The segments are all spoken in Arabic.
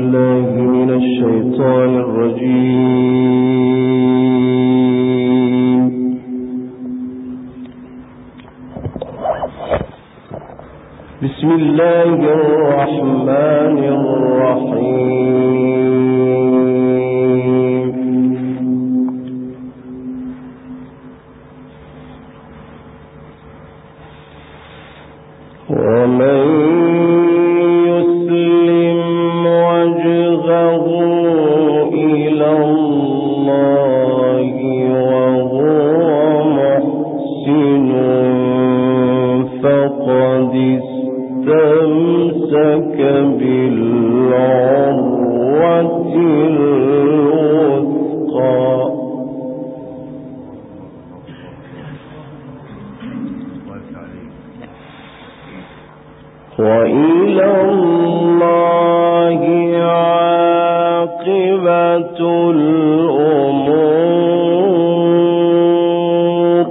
بالله من الشيطان الرجيم. بسم الله الرحمن الرحيم. ومن يسلم وجهه إلى الله وهو محسن فقد استمسك بالعروة الوثقى وإلى الله عاقبة الأمور.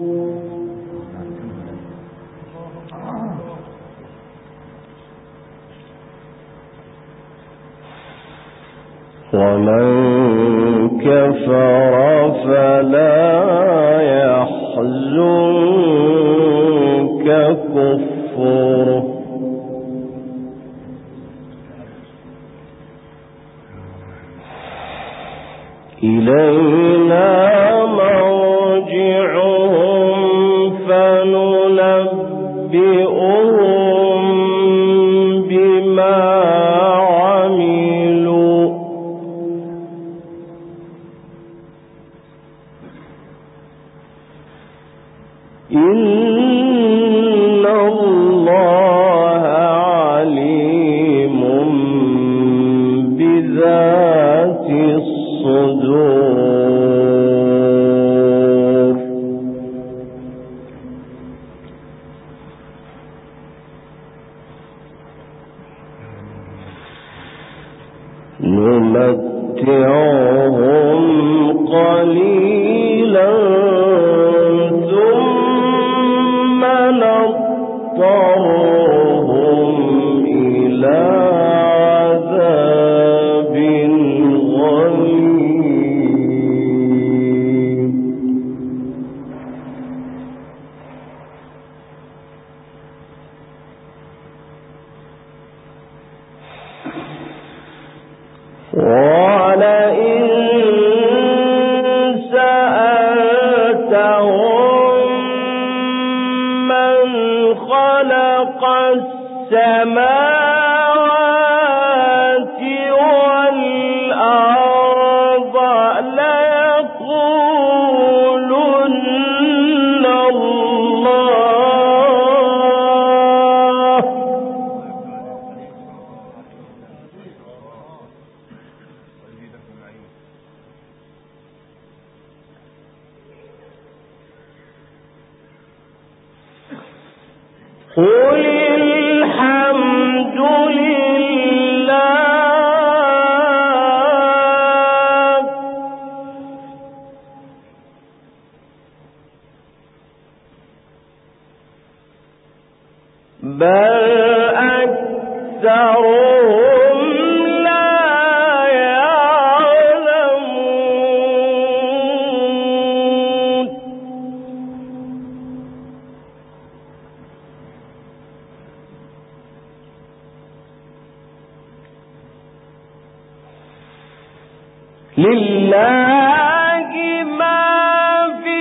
ومن كفر فلا يحزنك كفره إلينا مرجعهم فننبئهم بما عملوا إن الله عليم بذات الصدور. نمتعهم قليلا ثم نضطرهم إلى عذاب غليظ. ولئن سألتهم من خلق السماوات والأرض ليقولن الله. قل الحمد لله بل أكثرهم لا يعلمون. لله ما في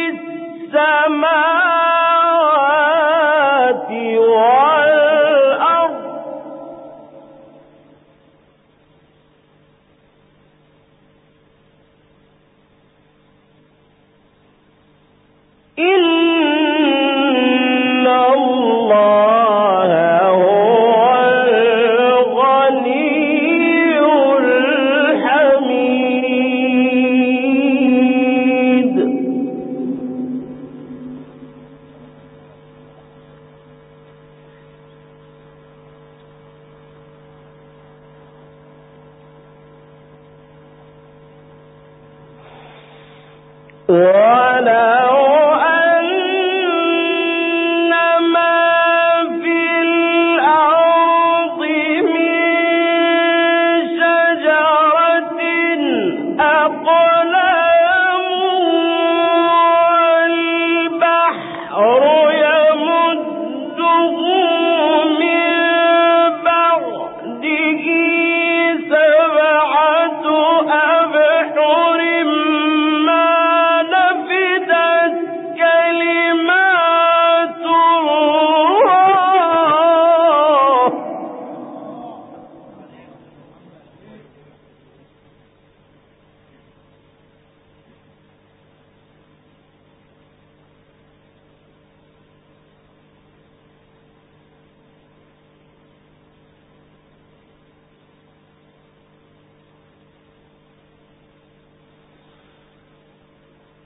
السماوات والأرض إن الله هو الغني الحميد. ولو أن ما في الأرض من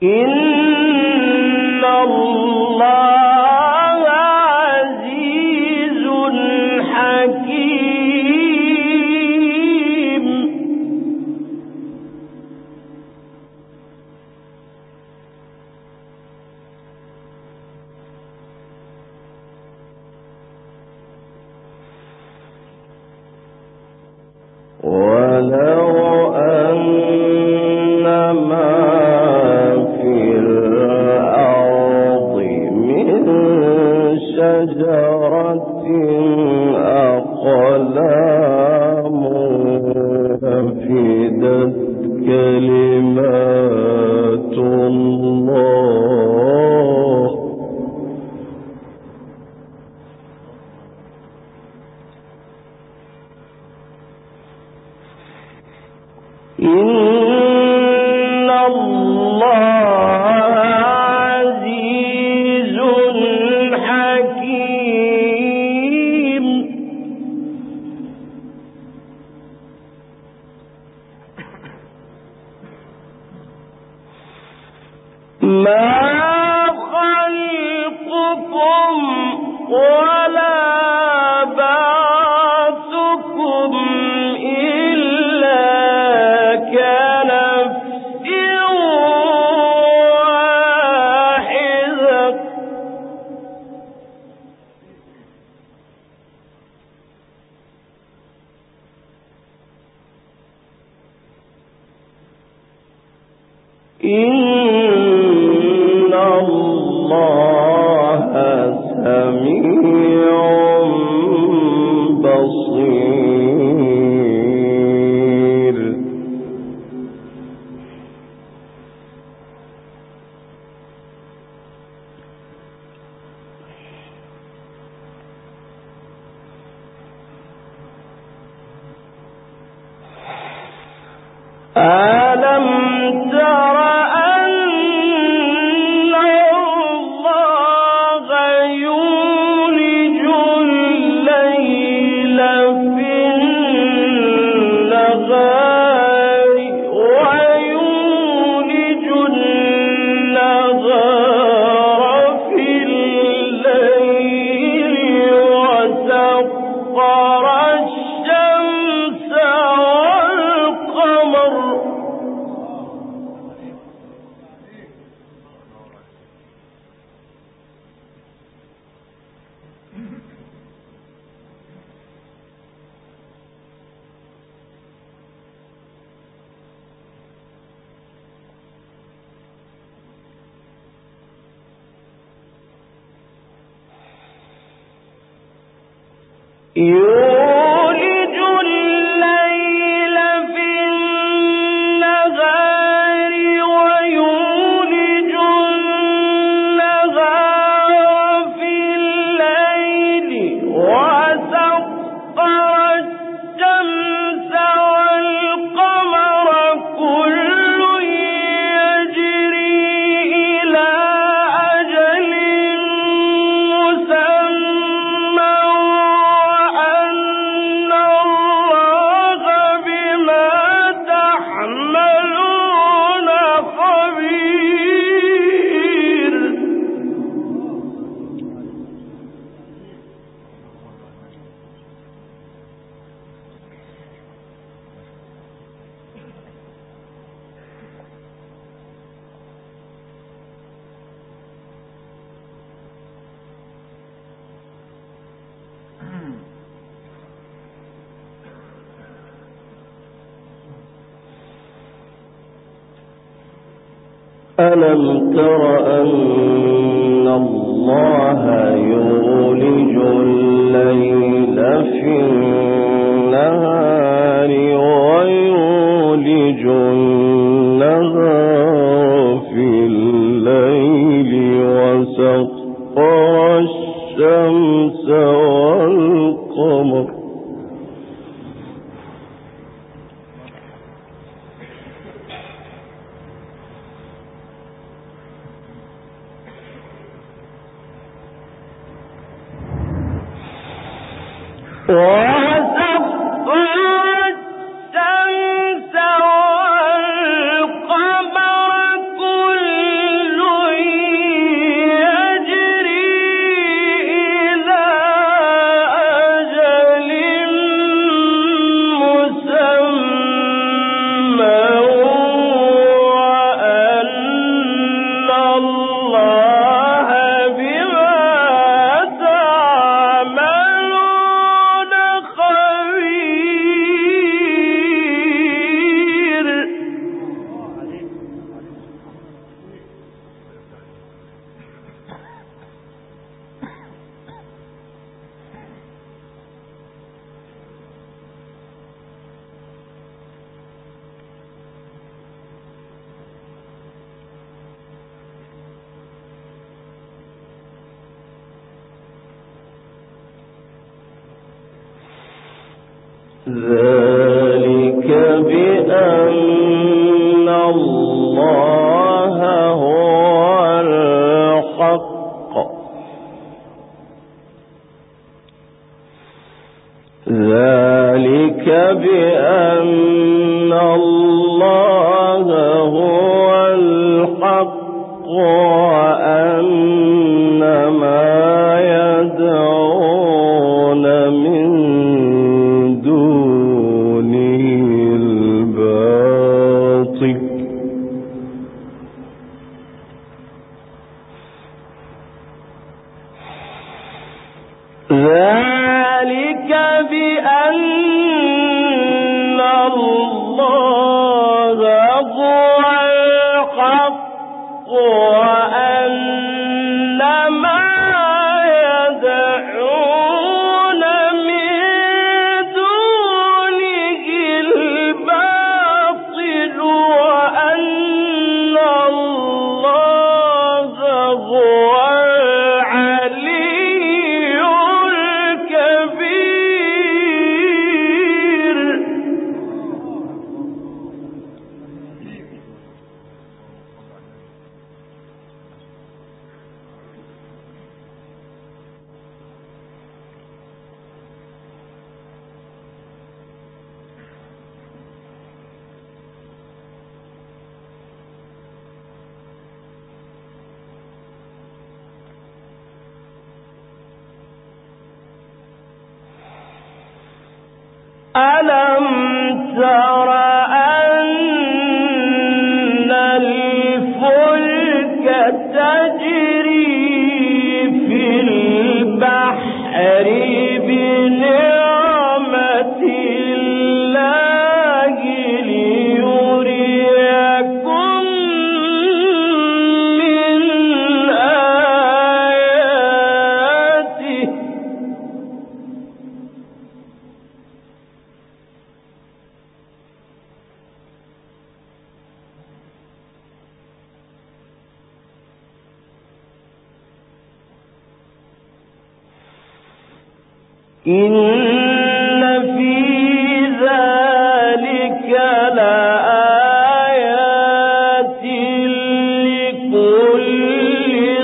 إن الله عزيز حكيم. ولو أن ما في الأرض من شجرة أقلام نفدت كلمات الله إن الله عزيز حكيم. ما خلقكم ولا بعثكم إلا كنفس واحدة إن الله سميع بصير. ألم تر أن الله يولج الليل في النهار ويولج النهار في الليل وسخر الشمس والقمر يولج الليل في النهار ويولج النهار في الليل وسخر الشمس والقمر كل يجري إلى أجل مسمى وأن الله بما تحملون خبير. ألم تر أن الله يولج الليل في النهار ويولج النهار في الليل وسخر الشمس والقمر الشمس والقمر كل ذلك بأن الله هو الحق ذلك بأن الله هو الحق وأن ما يدعون من دونه الباطل ذلك بأن الله هو الحق وأن ما يدعون من دونه الباطل وأن الله هو العلي الكبير ألم تر أن الفلك تجري في البحر بنعمة الله ليريكم من آياته إن في ذلك لآيات لكل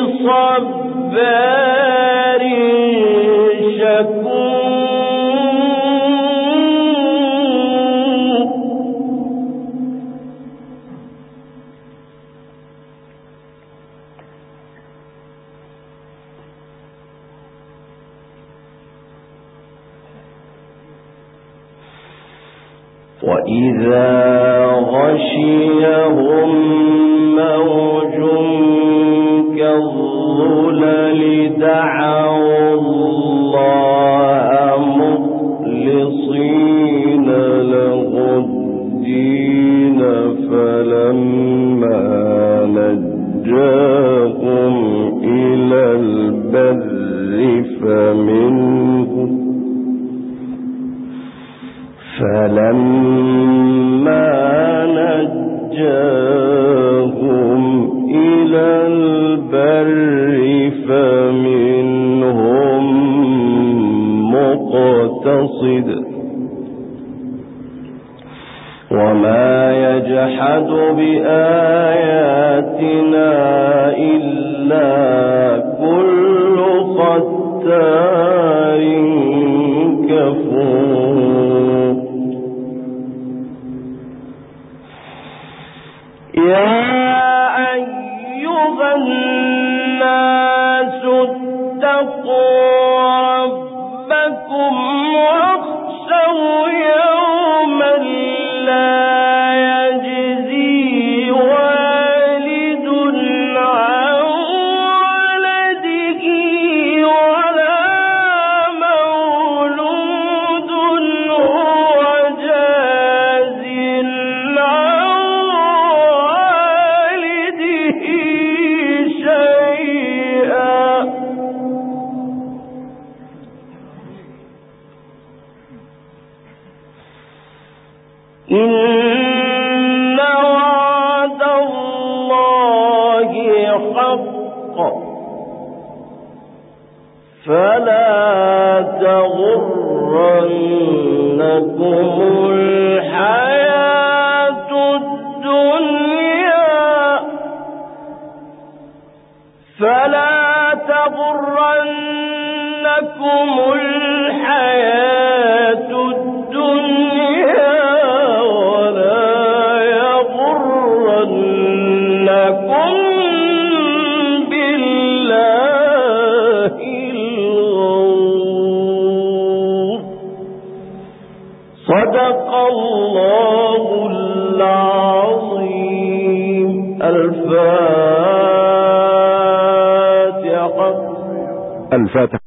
صبار شكور وإذا غشيهم موج كالظلل دعوا الله مخلصين له الدين فلما نجاهم إلى البر فلما نجاهم إلى البر فمنهم مقتصد وما يجحد بآياتنا إلا كل ختار كفور يا أيها الناس اتقوا ربكم واخشوا يوما لا يجزي والد عن ولده ولا مولود هو جاز عن والده شيئا إن وعد الله حق فلا تغرنكم صدق الله العظيم. الفاتحة.